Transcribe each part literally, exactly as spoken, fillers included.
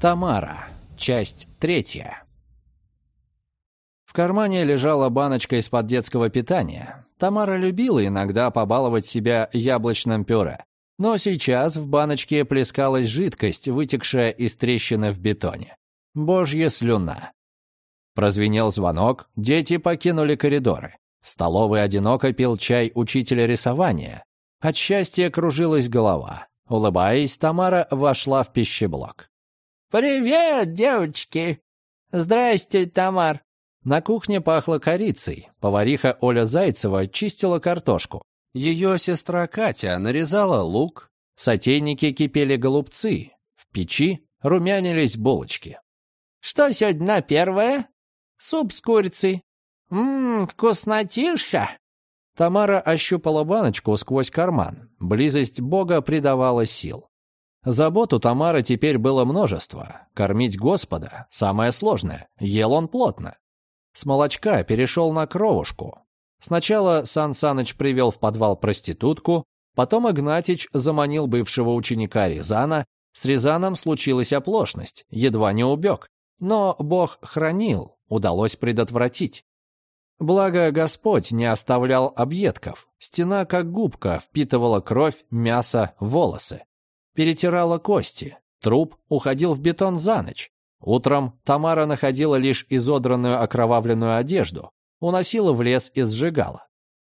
Тамара. Часть третья. В кармане лежала баночка из-под детского питания. Тамара любила иногда побаловать себя яблочным пюре. Но сейчас в баночке плескалась жидкость, вытекшая из трещины в бетоне. Божья слюна. Прозвенел звонок, дети покинули коридоры. В столовой одиноко пил чай учителя рисования. От счастья кружилась голова. Улыбаясь, Тамара вошла в пищеблок. «Привет, девочки!» «Здрасте, Тамар!» На кухне пахло корицей. Повариха Оля Зайцева чистила картошку. Ее сестра Катя нарезала лук. В сотейнике кипели голубцы. В печи румянились булочки. «Что сегодня на первое?» «Суп с курицей». «Ммм, вкуснотища!» Тамара ощупала баночку сквозь карман. Близость Бога придавала сил. Забот у Тамары теперь было множество. Кормить Господа – самое сложное. Ел он плотно. С молочка перешел на кровушку. Сначала Сан Саныч привел в подвал проститутку, потом Игнатич заманил бывшего ученика Рязана. С Рязаном случилась оплошность, едва не убег. Но Бог хранил, удалось предотвратить. Благо Господь не оставлял объедков. Стена, как губка, впитывала кровь, мясо, волосы. Перетирала кости. Труп уходил в бетон за ночь. Утром Тамара находила лишь изодранную окровавленную одежду, уносила в лес и сжигала.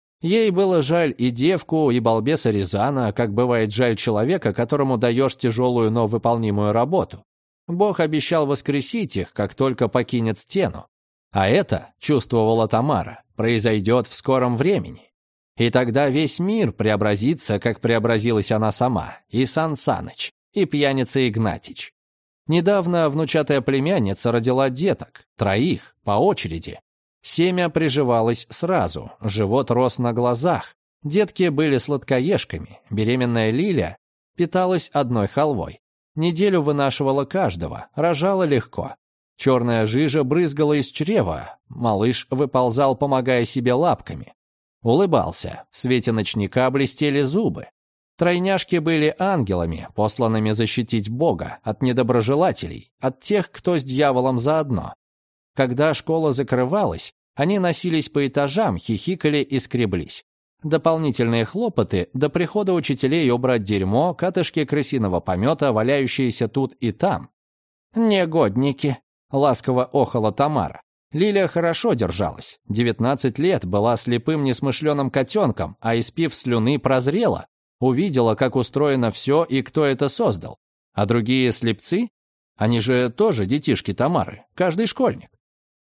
Ей было жаль и девку, и балбеса Рязана, как бывает жаль человека, которому даешь тяжелую, но выполнимую работу. Бог обещал воскресить их, как только покинет стену. А это, чувствовала Тамара, произойдет в скором времени. И тогда весь мир преобразится, как преобразилась она сама, и Сан Саныч, и пьяница Игнатич. Недавно внучатая племянница родила деток, троих, по очереди. Семя приживалось сразу, живот рос на глазах. Детки были сладкоежками, беременная Лиля питалась одной халвой. Неделю вынашивала каждого, рожала легко. Черная жижа брызгала из чрева, малыш выползал, помогая себе лапками. Улыбался, в свете ночника блестели зубы. Тройняшки были ангелами, посланными защитить Бога от недоброжелателей, от тех, кто с дьяволом заодно. Когда школа закрывалась, они носились по этажам, хихикали и скреблись. Дополнительные хлопоты до прихода учителей убрать дерьмо, катышки крысиного помета, валяющиеся тут и там. «Негодники!» — ласково охала Тамара. Лиля хорошо держалась. девятнадцать лет, была слепым несмышленым котенком, а испив слюны прозрела. Увидела, как устроено все и кто это создал. А другие слепцы? Они же тоже детишки Тамары, каждый школьник.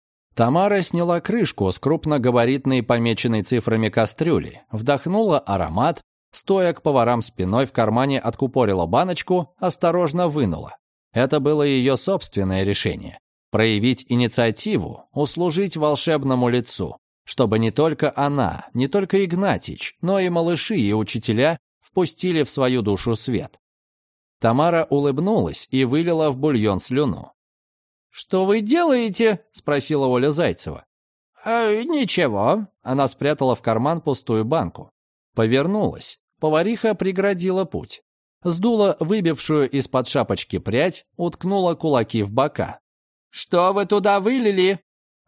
Тамара сняла крышку с крупногабаритной помеченной цифрами кастрюли, вдохнула аромат, стоя к поварам спиной, в кармане откупорила баночку, осторожно вынула. Это было ее собственное решение. Проявить инициативу, услужить волшебному лицу, чтобы не только она, не только Игнатич, но и малыши и учителя впустили в свою душу свет. Тамара улыбнулась и вылила в бульон слюну. «Что вы делаете?» — спросила Оля Зайцева. «Э, «Ничего». Она спрятала в карман пустую банку. Повернулась. Повариха преградила путь. Сдула выбившую из-под шапочки прядь, уткнула кулаки в бока. «Что вы туда вылили?»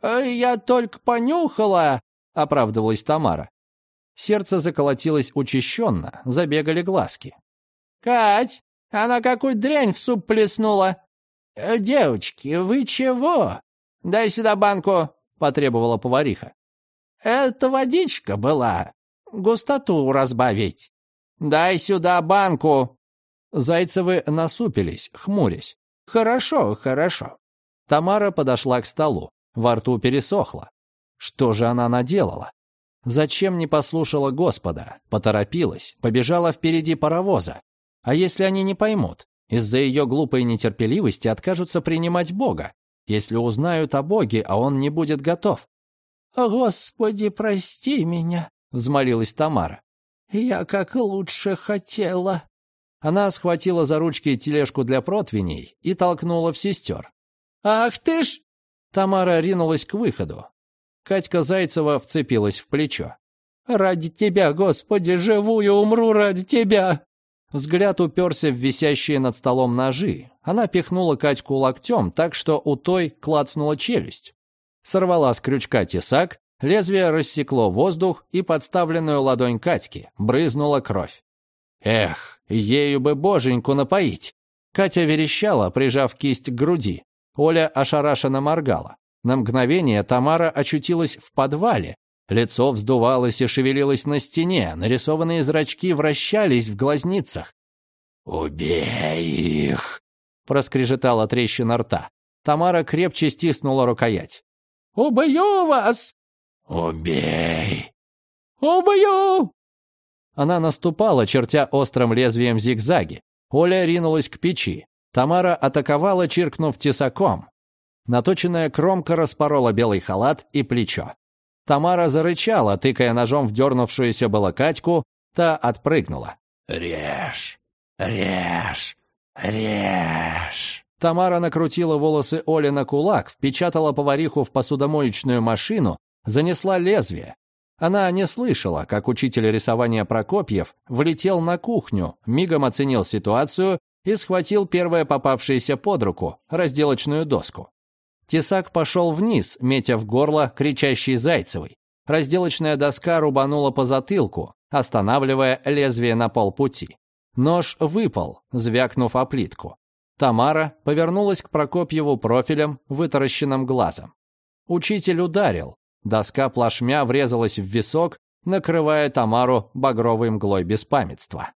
«Я только понюхала», — оправдывалась Тамара. Сердце заколотилось учащенно, забегали глазки. «Кать, она какую дрянь в суп плеснула!» «Девочки, вы чего?» «Дай сюда банку», — потребовала повариха. «Это водичка была. Густоту разбавить». «Дай сюда банку». Зайцевы насупились, хмурясь. «Хорошо, хорошо». Тамара подошла к столу. Во рту пересохло. Что же она наделала? Зачем не послушала Господа? Поторопилась, побежала впереди паровоза. А если они не поймут? Из-за ее глупой нетерпеливости откажутся принимать Бога. Если узнают о Боге, а он не будет готов. «Господи, прости меня», — взмолилась Тамара. «Я как лучше хотела». Она схватила за ручки тележку для противней и толкнула в сестер. «Ах ты ж!» Тамара ринулась к выходу. Катька Зайцева вцепилась в плечо. «Ради тебя, Господи, живую умру ради тебя!» Взгляд уперся в висящие над столом ножи. Она пихнула Катьку локтем, так что у той клацнула челюсть. Сорвала с крючка тесак, лезвие рассекло воздух, и подставленную ладонь Катьки брызнула кровь. Эх, ею бы боженьку напоить. Катя верещала, прижав кисть к груди. Оля ошарашенно моргала. На мгновение Тамара очутилась в подвале. Лицо вздувалось и шевелилось на стене, нарисованные зрачки вращались в глазницах. «Убей их!» — проскрежетала трещина рта. Тамара крепче стиснула рукоять. «Убью вас!» «Убей!» «Убью!» Она наступала, чертя острым лезвием зигзаги. Оля ринулась к печи. Тамара атаковала, чиркнув тесаком. Наточенная кромка распорола белый халат и плечо. Тамара зарычала, тыкая ножом в дернувшуюся было Катьку, та отпрыгнула. «Режь! Режь! Режь!» Тамара накрутила волосы Оли на кулак, впечатала повариху в посудомоечную машину, занесла лезвие. Она не слышала, как учитель рисования Прокопьев влетел на кухню, мигом оценил ситуацию и схватил первое попавшееся под руку разделочную доску. Тесак пошел вниз, метя в горло кричащей Зайцевой. Разделочная доска рубанула по затылку, останавливая лезвие на полпути. Нож выпал, звякнув о плитку. Тамара повернулась к Прокопьеву профилем, вытаращенным глазом. Учитель ударил. Доска плашмя врезалась в висок, накрывая Тамару багровой мглой беспамятства.